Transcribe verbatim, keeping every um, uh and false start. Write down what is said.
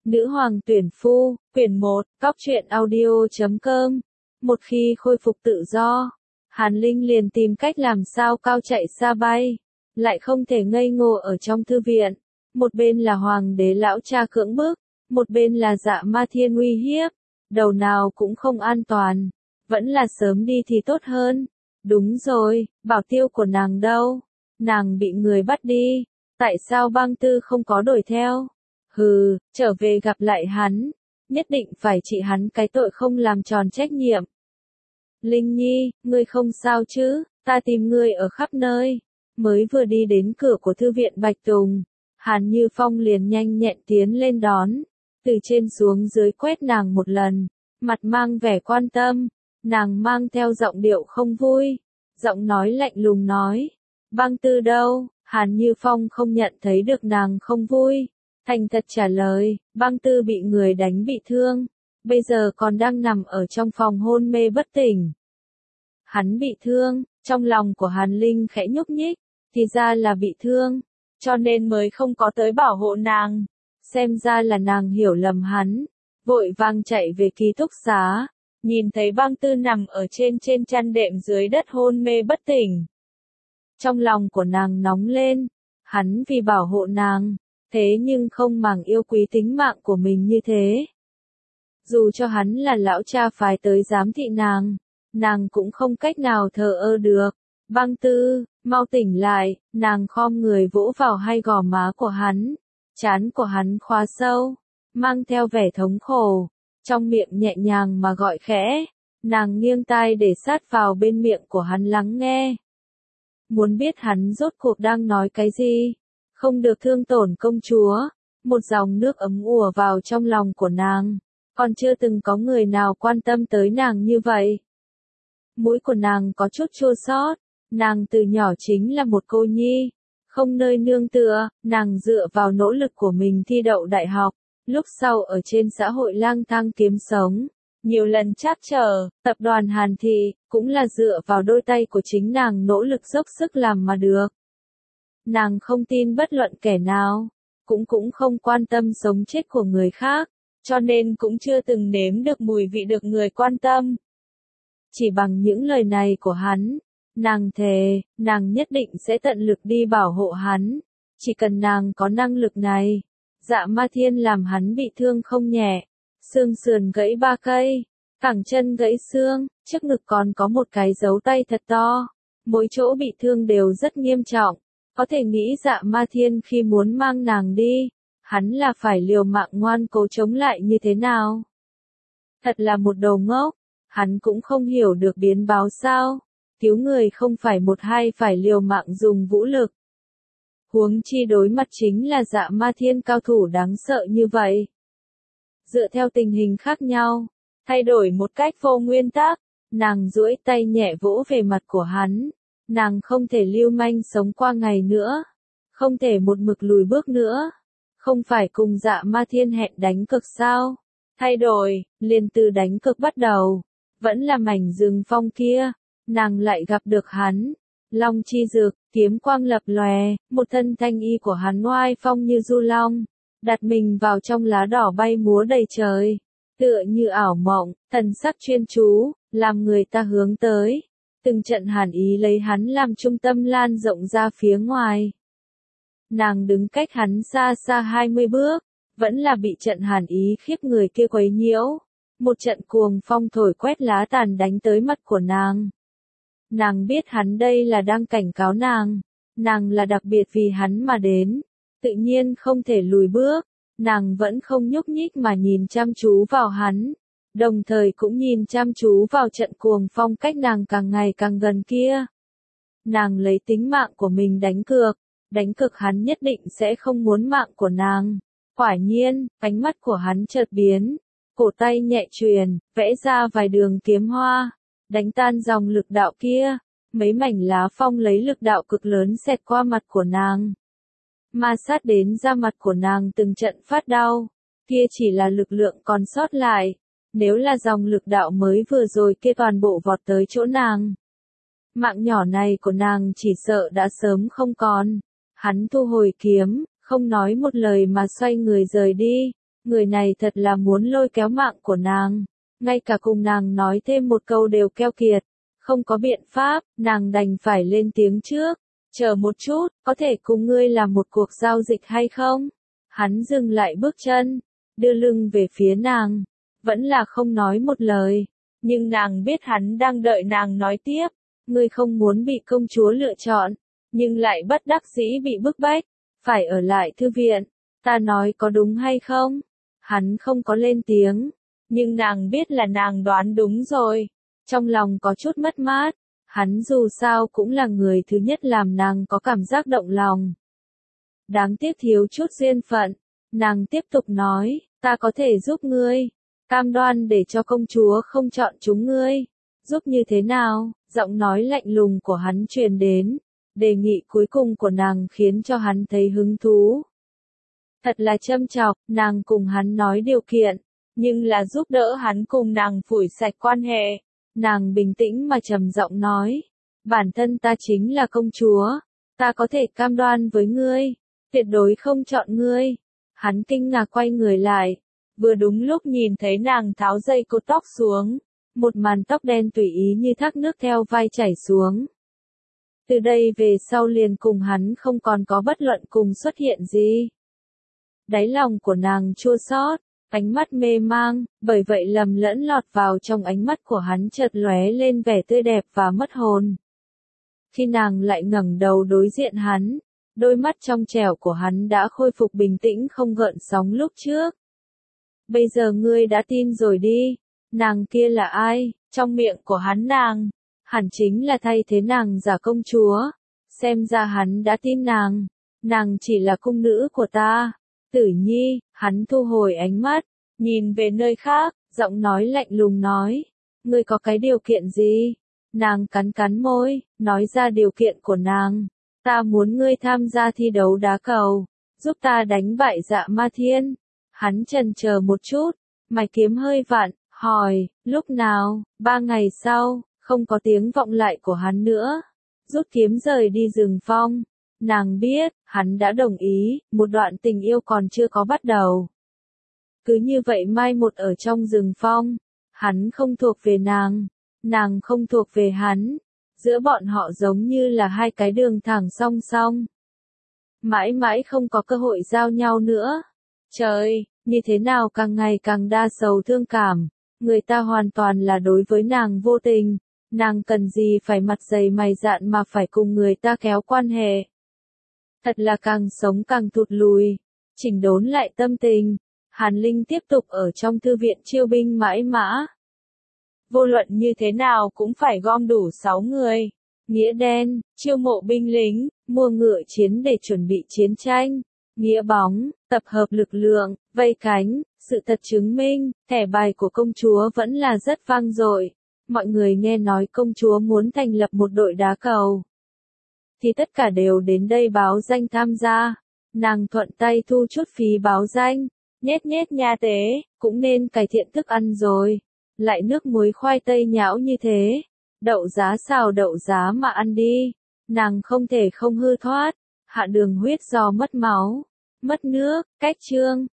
Nữ hoàng tuyển phu, quyển một, cóc truyện audio chấm com. Một khi khôi phục tự do, Hàn Linh liền tìm cách làm sao cao chạy xa bay, lại không thể ngây ngô ở trong thư viện. Một bên là hoàng đế lão cha cưỡng bức, một bên là Dạ Ma Thiên uy hiếp, đầu nào cũng không an toàn, vẫn là sớm đi thì tốt hơn. Đúng rồi, bảo tiêu của nàng đâu? Nàng bị người bắt đi, tại sao Băng Tư không có đuổi theo? Hừ, trở về gặp lại hắn, nhất định phải trị hắn cái tội không làm tròn trách nhiệm. Linh Nhi, ngươi không sao chứ, ta tìm ngươi ở khắp nơi. Mới vừa đi đến cửa của thư viện Bạch Tùng, Hàn Như Phong liền nhanh nhẹn tiến lên đón, từ trên xuống dưới quét nàng một lần, mặt mang vẻ quan tâm, nàng mang theo giọng điệu không vui, giọng nói lạnh lùng nói, Băng Tư đâu? Hàn Như Phong không nhận thấy được nàng không vui, thành thật trả lời, Băng Tư bị người đánh bị thương, bây giờ còn đang nằm ở trong phòng hôn mê bất tỉnh. Hắn bị thương, trong lòng của Hàn Linh khẽ nhúc nhích, thì ra là bị thương, cho nên mới không có tới bảo hộ nàng. Xem ra là nàng hiểu lầm hắn, vội vàng chạy về ký túc xá, nhìn thấy Băng Tư nằm ở trên trên chăn đệm dưới đất hôn mê bất tỉnh. Trong lòng của nàng nóng lên, hắn vì bảo hộ nàng, thế nhưng không màng yêu quý tính mạng của mình như thế. Dù cho hắn là lão cha phái tới giám thị nàng, nàng cũng không cách nào thờ ơ được. Băng Tư, mau tỉnh lại, nàng khom người vỗ vào hai gò má của hắn, trán của hắn khóa sâu, mang theo vẻ thống khổ, trong miệng nhẹ nhàng mà gọi khẽ, nàng nghiêng tai để sát vào bên miệng của hắn lắng nghe. Muốn biết hắn rốt cuộc đang nói cái gì, không được thương tổn công chúa, một dòng nước ấm ùa vào trong lòng của nàng, còn chưa từng có người nào quan tâm tới nàng như vậy. Mũi của nàng có chút chua xót, nàng từ nhỏ chính là một cô nhi, không nơi nương tựa, nàng dựa vào nỗ lực của mình thi đậu đại học, lúc sau ở trên xã hội lang thang kiếm sống, nhiều lần trắc trở, tập đoàn Hàn Thị, cũng là dựa vào đôi tay của chính nàng nỗ lực dốc sức làm mà được. Nàng không tin bất luận kẻ nào, cũng cũng không quan tâm sống chết của người khác, cho nên cũng chưa từng nếm được mùi vị được người quan tâm. Chỉ bằng những lời này của hắn, nàng thề, nàng nhất định sẽ tận lực đi bảo hộ hắn, chỉ cần nàng có năng lực này. Dạ Ma Thiên làm hắn bị thương không nhẹ, xương sườn gãy ba cây, cẳng chân gãy xương, trước ngực còn có một cái dấu tay thật to, mỗi chỗ bị thương đều rất nghiêm trọng, có thể nghĩ Dạ Ma Thiên khi muốn mang nàng đi, hắn là phải liều mạng ngoan cố chống lại như thế nào. Thật là một đồ ngốc, hắn cũng không hiểu được biến báo sao, cứu người không phải một hai phải liều mạng dùng vũ lực. Huống chi đối mặt chính là Dạ Ma Thiên cao thủ đáng sợ như vậy. Dựa theo tình hình khác nhau, thay đổi một cách vô nguyên tắc, nàng duỗi tay nhẹ vỗ về mặt của hắn, nàng không thể lưu manh sống qua ngày nữa, không thể một mực lùi bước nữa, không phải cùng Dạ Ma Thiên hẹn đánh cực sao? Thay đổi, liền từ đánh cực bắt đầu, vẫn là mảnh rừng phong kia, nàng lại gặp được hắn. Long chi dược, kiếm quang lập lòe, một thân thanh y của hắn oai phong như du long, đặt mình vào trong lá đỏ bay múa đầy trời, tựa như ảo mộng, thần sắc chuyên chú, làm người ta hướng tới. Từng trận hàn ý lấy hắn làm trung tâm lan rộng ra phía ngoài. Nàng đứng cách hắn xa xa hai mươi bước, vẫn là bị trận hàn ý khiếp người kia quấy nhiễu. Một trận cuồng phong thổi quét lá tàn đánh tới mắt của nàng. Nàng biết hắn đây là đang cảnh cáo nàng, nàng là đặc biệt vì hắn mà đến, tự nhiên không thể lùi bước, nàng vẫn không nhúc nhích mà nhìn chăm chú vào hắn, đồng thời cũng nhìn chăm chú vào trận cuồng phong cách nàng càng ngày càng gần kia. Nàng lấy tính mạng của mình đánh cược, đánh cược hắn nhất định sẽ không muốn mạng của nàng. Quả nhiên, ánh mắt của hắn chợt biến, cổ tay nhẹ chuyền, vẽ ra vài đường kiếm hoa, đánh tan dòng lực đạo kia, mấy mảnh lá phong lấy lực đạo cực lớn xẹt qua mặt của nàng. Ma sát đến da mặt của nàng từng trận phát đau, kia chỉ là lực lượng còn sót lại, nếu là dòng lực đạo mới vừa rồi kia toàn bộ vọt tới chỗ nàng. Mạng nhỏ này của nàng chỉ sợ đã sớm không còn. Hắn thu hồi kiếm, không nói một lời mà xoay người rời đi, Người này thật là muốn lôi kéo mạng của nàng. Ngay cả cùng nàng nói thêm một câu đều keo kiệt. Không có biện pháp, nàng đành phải lên tiếng trước. Chờ một chút, có thể cùng ngươi làm một cuộc giao dịch hay không? Hắn dừng lại bước chân, đưa lưng về phía nàng. Vẫn là không nói một lời. Nhưng nàng biết hắn đang đợi nàng nói tiếp. Ngươi không muốn bị công chúa lựa chọn, nhưng lại bất đắc dĩ bị bức bách, phải ở lại thư viện. Ta nói có đúng hay không? Hắn không có lên tiếng, nhưng nàng biết là nàng đoán đúng rồi. Trong lòng có chút mất mát, hắn dù sao cũng là người thứ nhất làm nàng có cảm giác động lòng. Đáng tiếc thiếu chút duyên phận, nàng tiếp tục nói, ta có thể giúp ngươi, cam đoan để cho công chúa không chọn chúng ngươi. Giúp như thế nào? Giọng nói lạnh lùng của hắn truyền đến. Đề nghị cuối cùng của nàng khiến cho hắn thấy hứng thú. Thật là châm chọc, nàng cùng hắn nói điều kiện, nhưng là giúp đỡ hắn cùng nàng phủi sạch quan hệ. Nàng bình tĩnh mà trầm giọng nói, bản thân ta chính là công chúa, ta có thể cam đoan với ngươi, tuyệt đối không chọn ngươi. Hắn kinh ngạc quay người lại, vừa đúng lúc nhìn thấy nàng tháo dây cột tóc xuống. Một màn tóc đen tùy ý như thác nước theo vai chảy xuống. Từ đây về sau liền cùng hắn không còn có bất luận cùng xuất hiện gì. Đáy lòng của nàng chua xót, ánh mắt mê mang, bởi vậy lầm lẫn lọt vào trong ánh mắt của hắn chợt lóe lên vẻ tươi đẹp và mất hồn. Khi nàng lại ngẩng đầu đối diện hắn, đôi mắt trong trẻo của hắn đã khôi phục bình tĩnh không gợn sóng lúc trước. Bây giờ ngươi đã tin rồi đi. Nàng kia là ai? Trong miệng của hắn nàng, hẳn chính là thay thế nàng giả công chúa. Xem ra hắn đã tin nàng. Nàng chỉ là cung nữ của ta. Tử Nhi, hắn thu hồi ánh mắt, nhìn về nơi khác, giọng nói lạnh lùng nói. Ngươi có cái điều kiện gì? Nàng cắn cắn môi, nói ra điều kiện của nàng. Ta muốn ngươi tham gia thi đấu đá cầu, giúp ta đánh bại Dạ Ma Thiên. Hắn chần chờ một chút, mày kiếm hơi vặn. Hỏi, lúc nào? Ba ngày sau, không có tiếng vọng lại của hắn nữa. Rút kiếm rời đi rừng phong. Nàng biết, hắn đã đồng ý, một đoạn tình yêu còn chưa có bắt đầu. Cứ như vậy mai một ở trong rừng phong. Hắn không thuộc về nàng, nàng không thuộc về hắn. Giữa bọn họ giống như là hai cái đường thẳng song song. Mãi mãi không có cơ hội giao nhau nữa. Trời, như thế nào càng ngày càng đa sầu thương cảm. Người ta hoàn toàn là đối với nàng vô tình, nàng cần gì phải mặt dày mày dạn mà phải cùng người ta kéo quan hệ. Thật là càng sống càng thụt lùi, chỉnh đốn lại tâm tình, Hàn Linh tiếp tục ở trong thư viện chiêu binh mãi mã. Vô luận như thế nào cũng phải gom đủ sáu người, nghĩa đen, chiêu mộ binh lính, mua ngựa chiến để chuẩn bị chiến tranh. Nghĩa bóng, tập hợp lực lượng, vây cánh, sự thật chứng minh, thẻ bài của công chúa vẫn là rất vang dội. Mọi người nghe nói công chúa muốn thành lập một đội đá cầu. Thì tất cả đều đến đây báo danh tham gia. Nàng thuận tay thu chút phí báo danh. Nhét nhét nha tế, cũng nên cải thiện thức ăn rồi. Lại nước muối khoai tây nhão như thế. Đậu giá xào đậu giá mà ăn đi. Nàng không thể không hư thoát. Hạ đường huyết do mất máu, mất nước, cách chương.